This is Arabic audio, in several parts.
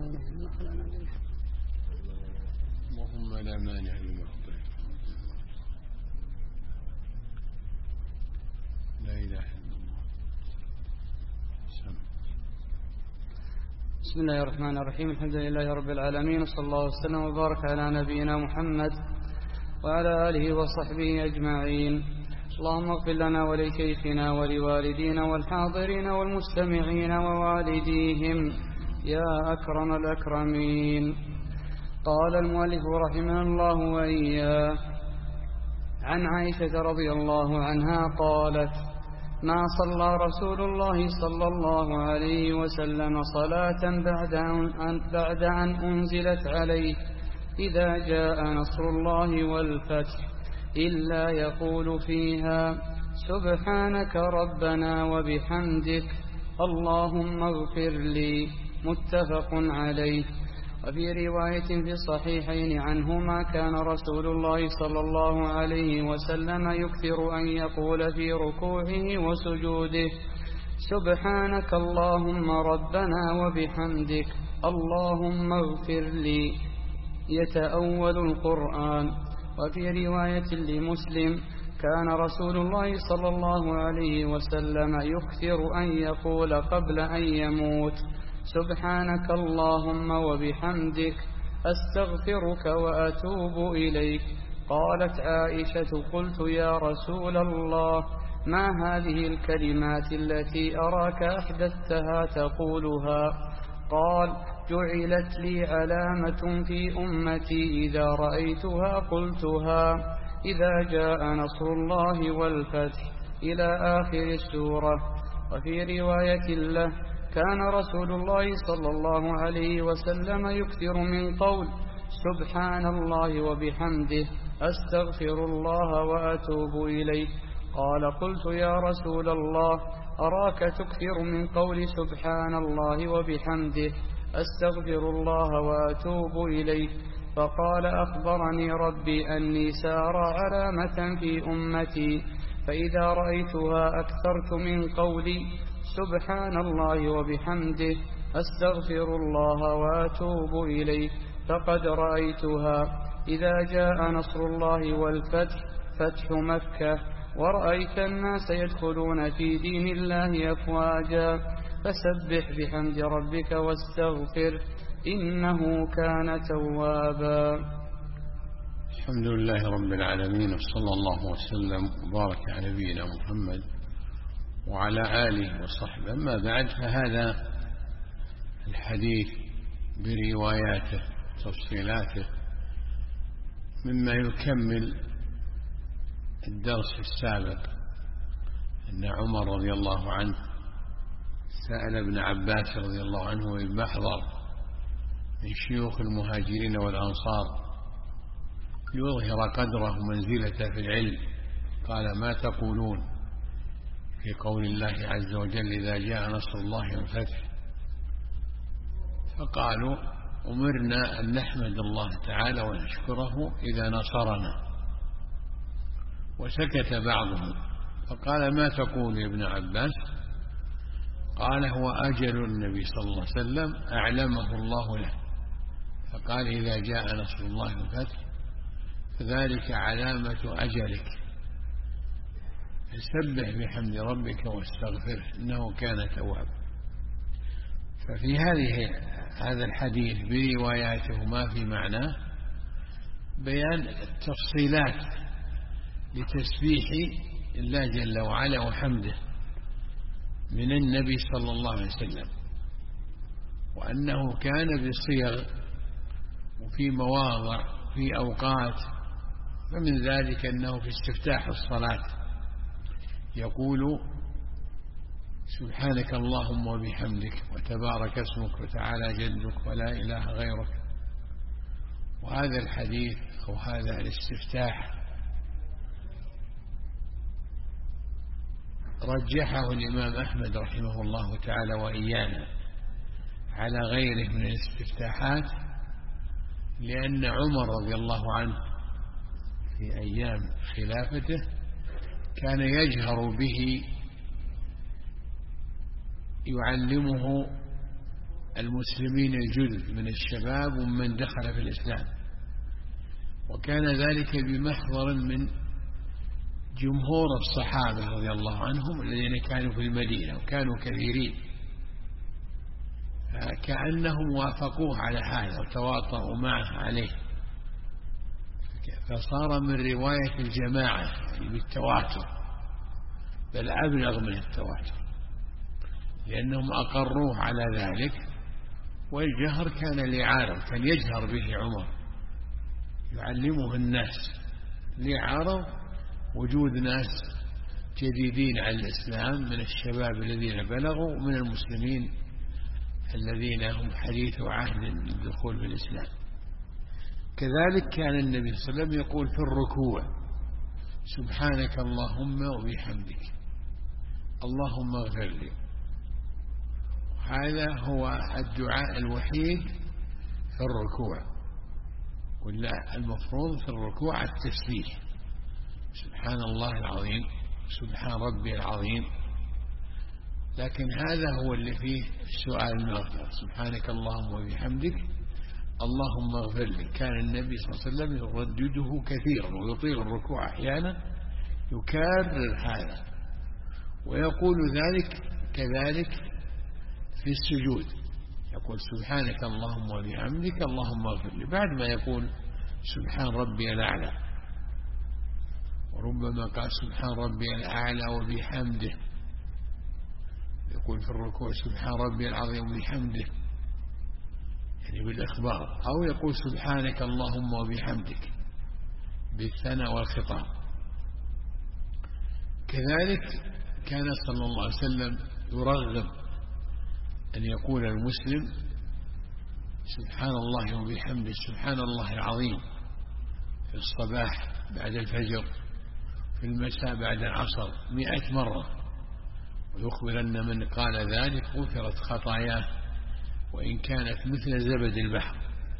اللهم لا مانع لما أعطيت. لا إله إلا الله. بسم الله الرحمن الرحيم. الحمد لله رب العالمين، وصلى الله وسلم وبارك على نبينا محمد وعلى آله وصحبه أجمعين. اللهم اغفر لنا ولشيخنا ولوالدينا والحاضرين والمستمعين ووالديهم يا أكرم الأكرمين. قال المؤلف رحمه الله وإياه: عن عائشة رضي الله عنها قالت: ما صلى رسول الله صلى الله عليه وسلم صلاة بعد أن أنزلت عليه إذا جاء نصر الله والفتح إلا يقول فيها: سبحانك ربنا وبحمدك اللهم اغفر لي. متفق عليه. وفي رواية في الصحيحين عنهما: كان رسول الله صلى الله عليه وسلم يكثر أن يقول في ركوعه وسجوده: سبحانك اللهم ربنا وبحمدك اللهم اغفر لي، يتأول القرآن. وفي رواية لمسلم: كان رسول الله صلى الله عليه وسلم يكثر أن يقول قبل أن يموت: سبحانك اللهم وبحمدك أستغفرك وأتوب إليك. قالت عائشة: قلت يا رسول الله، ما هذه الكلمات التي أراك أحدثتها تقولها؟ قال: جعلت لي علامة في أمتي إذا رأيتها قلتها إذا جاء نصر الله والفتح إلى آخر السورة. وفي رواية له: كان رسول الله صلى الله عليه وسلم يكثر من قول: سبحان الله وبحمده أستغفر الله وأتوب إليه. قال: قلت يا رسول الله، أراك تكثر من قول سبحان الله وبحمده أستغفر الله وأتوب إليه. فقال: أخبرني ربي أني سأرى علامة في أمتي فإذا رأيتها أكثرت من قولي سبحان الله وبحمده أستغفر الله وأتوب إليه، فقد رأيتها إذا جاء نصر الله والفتح، فتح مكة، ورأيت الناس يدخلون في دين الله أفواجا، فسبح بحمد ربك واستغفر إنه كان توابا. الحمد لله رب العالمين، وصلى الله وسلم وبارك على نبينا محمد وعلى آله وصحبه. أما بعد، فهذا الحديث برواياته تفصيلاته مما يكمل الدرس السابق، أن عمر رضي الله عنه سأل ابن عباس رضي الله عنه وابن محضر من شيوخ المهاجرين والأنصار ليظهر قدره ومنزلته في العلم، قال: ما تقولون في قول الله عز وجل إذا جاء نصر الله والفتح؟ فقالوا: أمرنا أن نحمد الله تعالى ونشكره إذا نصرنا. وسكت بعضهم، فقال: ما تقول يا ابن عباس؟ قال: هو أجل النبي صلى الله عليه وسلم أعلمه الله له، فقال: إذا جاء نصر الله والفتح فذلك علامة أجلك، فسبح بحمد ربك واستغفره إنه كان توابا. ففي هذا الحديث برواياته ما في معناه بيان التفصيلات لتسبيح الله جل وعلا وحمده من النبي صلى الله عليه وسلم، وأنه كان بصيغ وفي مواضع في أوقات. فمن ذلك أنه في استفتاح الصلاة يقول: سبحانك اللهم وبحمدك وتبارك اسمك وتعالى جدك ولا إله غيرك. وهذا الحديث أو هذا الاستفتاح رجحه الإمام أحمد رحمه الله تعالى وإيانا على غيره من الاستفتاحات، لأن عمر رضي الله عنه في أيام خلافته كان يجهر به، يعلمه المسلمين الجدد من الشباب ومن دخل في الإسلام، وكان ذلك بمحضر من جمهور الصحابة رضي الله عنهم الذين كانوا في المدينة وكانوا كثيرين، كأنهم وافقوه على هذا وتواطؤوا معه عليه، فصار من رواية الجماعة بالتواتر، بل أبلغ من التواتر، لأنهم أقروه على ذلك. والجهر كان لعارض، كان يجهر به عمر يعلمه الناس لعارض وجود ناس جديدين على الإسلام من الشباب الذين بلغوا ومن المسلمين الذين هم حديث عهد بالدخول في الإسلام. كذلك كان النبي صلى الله عليه وسلم يقول في الركوع: سبحانك اللهم وبحمدك اللهم اغفر لي. هذا هو الدعاء الوحيد في الركوع، ولا المفروض في الركوع التسبيح: سبحان الله العظيم، سبحان ربي العظيم. لكن هذا هو اللي فيه السؤال المغفرة: سبحانك اللهم وبحمدك اللهم اغفر لي. كان النبي صلى الله عليه وسلم يردده كثيرا ويطيل الركوع أحيانا، يكرر هذا ويقول ذلك كذلك في السجود، يقول: سبحانك اللهم وبحمدك اللهم اغفر لي، بعد ما يقول سبحان ربي الأعلى. وربما قال سبحان ربي الأعلى وبحمده، يقول في الركوع سبحان ربي العظيم وبحمده، يعني بالإخبار، أو يقول سبحانك اللهم وبحمدك بالثناء والخطاب. كذلك كان صلى الله عليه وسلم يرغب أن يقول المسلم: سبحان الله وبحمده سبحان الله العظيم، في الصباح بعد الفجر، في المساء بعد العصر 100 مرة، ويخبر أن من قال ذلك غفرت خطاياه وإن كانت مثل زبد البحر.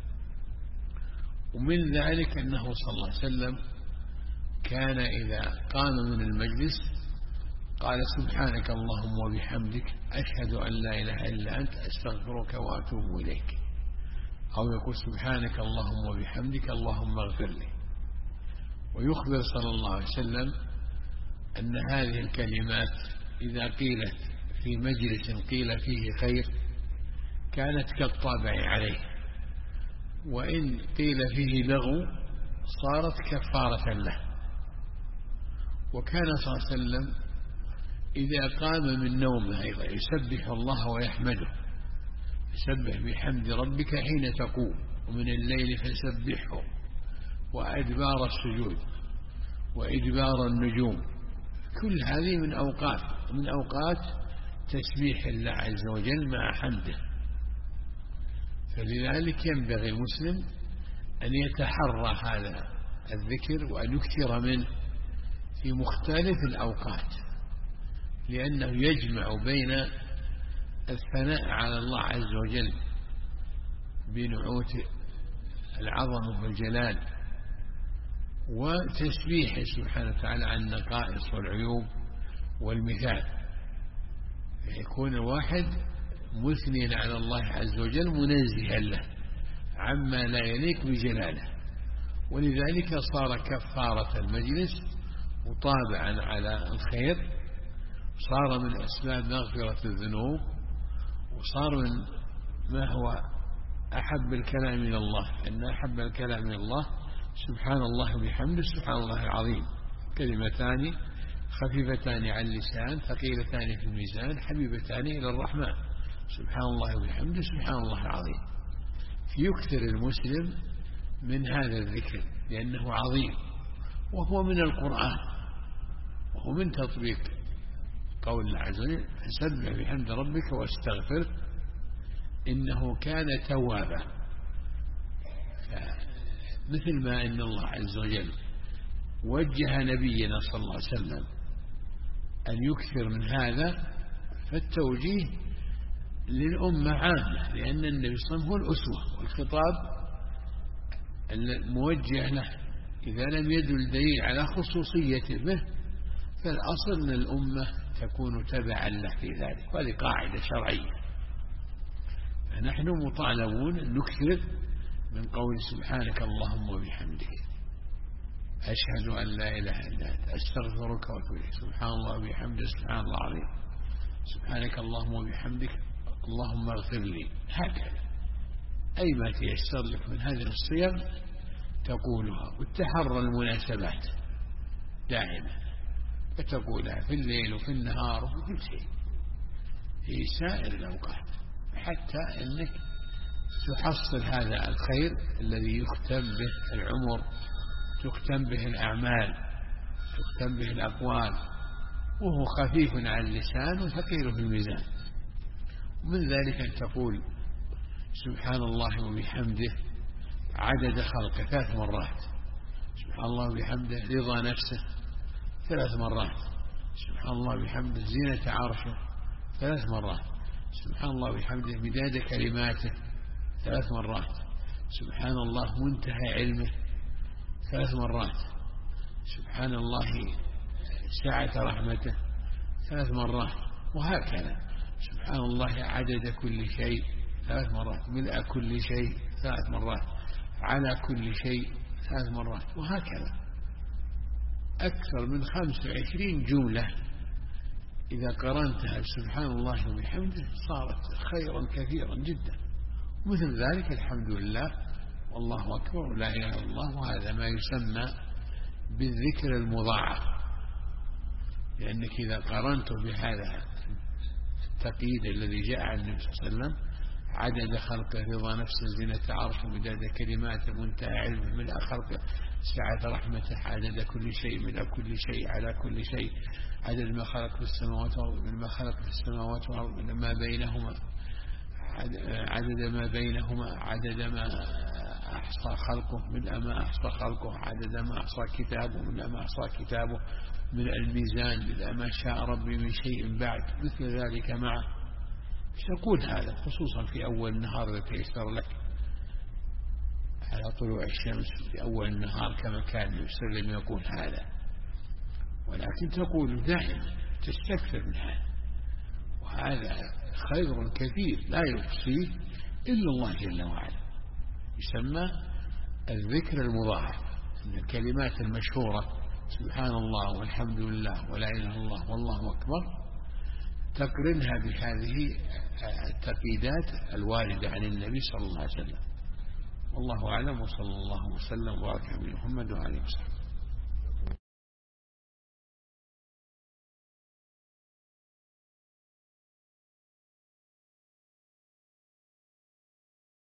ومن ذلك أنه صلى الله عليه وسلم كان إذا قام من المجلس قال: سبحانك اللهم وبحمدك أشهد أن لا إله إلا أنت أستغفرك وأتوب إليك، أو يقول سبحانك اللهم وبحمدك اللهم اغفر لي. ويخبر صلى الله عليه وسلم أن هذه الكلمات إذا قيلت في مجلس قيل فيه خير كانت كالطابع عليه، وإن قيل فيه لغو صارت كفارة له. وكان صلى الله عليه وسلم إذا قام من نومه أيضا يسبح الله ويحمده: يسبح بحمد ربك حين تقوم ومن الليل فسبحه وأدبار السجود وإدبار النجوم. كل هذه من أوقات تسبيح الله عز وجل مع حمده. فلذلك ينبغي المسلم أن يتحرى هذا الذكر وأن يكثر منه في مختلف الأوقات، لأنه يجمع بين الثناء على الله عز وجل بنعوت العظمة والجلال وتسبيحه سبحانه وتعالى عن النقائص والعيوب والمثال، يكون الواحد مثنيا على الله عز وجل منزها له عما لا يليق بجلاله. ولذلك صار كفارة المجلس وطابعا على الخير، صار من أسباب مغفرة الذنوب، وصار من ما هو أحب الكلام إلى الله، إن أحب الكلام إلى الله سبحان الله وبحمده سبحان الله العظيم، كلمتان خفيفتان على اللسان ثقيلتان في الميزان حبيبتان إلى الرحمن، سبحان الله وبحمده سبحان الله العظيم. فيكثر المسلم من هذا الذكر لأنه عظيم، وهو من القرآن، وهو من تطبيق قول الله عز وجل: فسبح بحمد ربك واستغفر إنه كان توابا. مثل ما إن الله عز وجل وجه نبينا صلى الله عليه وسلم أن يكثر من هذا، فالتوجيه للأمة عامة، لأن النبي صلى الله عليه وسلم هو الأسوة، والخطاب الموجه له إذا لم يدل دليل على خصوصيته به فالأصل أن الأمة تكون تبعا له في ذلك، وهذه قاعدة شرعية. فنحن مطالبون أن نكثر من قول سبحانك اللهم وبحمدك، أشهد أن لا إله إلا أنت، أستغفرك وأتوب إليك، سبحان الله وبحمده، سبحان الله العظيم، سبحانك اللهم وبحمدك، اللهم اغفر لي. هكذا أي ما تيسر لك من هذه الصيغ تقولها، وتحرى المناسبات دائما، فتقولها في الليل وفي النهار وفي كل شيء في سائر الأوقات، حتى أنك تحصل هذا الخير الذي يختم به العمر، تختم به الأعمال، تختم به الأقوال، وهو خفيف على اللسان وثقيل في الميزان. ومن ذلك أن تقول سبحان الله وبحمده عدد خلقه 3 مرات، سبحان الله وبحمده رضا نفسه 3 مرات، سبحان الله وبحمده زينة عرشه 3 مرات، سبحان الله وبحمده مداد كلماته 3 مرات، سبحان الله منتهى علمه 3 مرات، سبحان الله سعة رحمته 3 مرات، وهكذا سبحان الله عدد كل شيء 3 مرات، ملء كل شيء 3 مرات، على كل شيء 3 مرات، وهكذا أكثر من 25 جملة إذا قرنتها سبحان الله وبحمده صارت خيرا كثيرا جدا. مثل ذلك الحمد لله والله أكبر ولا إله إلا الله، وهذا ما يسمى بالذكر المضاعف، لأنك إذا قرنته بهذا التقييد الذي جاء عن النبي صلى الله عليه وسلم عدد خلقه رضا نفسه زينة عرشه مداد كلماته منتهى علمه ملء خلقه سعة رحمته عدد كل شيء ملء كل شيء على كل شيء عدد ما خلق في السماوات والأرض من ما خلق في السماوات والأرض من ما بينهما عدد ما بينهما عدد ما أحصى خلقه من ما أحصى خلقه عدد ما أحصى كتابه من ما أحصى كتابه من الميزان من ما شاء ربي من شيء بعد مثل ذلك معه. تقول هذا خصوصا في أول النهار إذا تيسر لك على طلوع الشمس في أول النهار كما كان يسلم يقول هذا، ولكن تقول دائما تستكثر من هذا، وهذا خير كثير لا يحصيه إلا الله جل وعلا، يسمى الذكر المضاعف. من الكلمات المشهورة سبحان الله والحمد لله ولا إله إلا الله والله أكبر تقرنها بهذه التقييدات الواردة عن النبي صلى الله عليه وسلم. والله أعلم، وصلى الله وسلم وبارك على محمد وعلى آله وصحبه.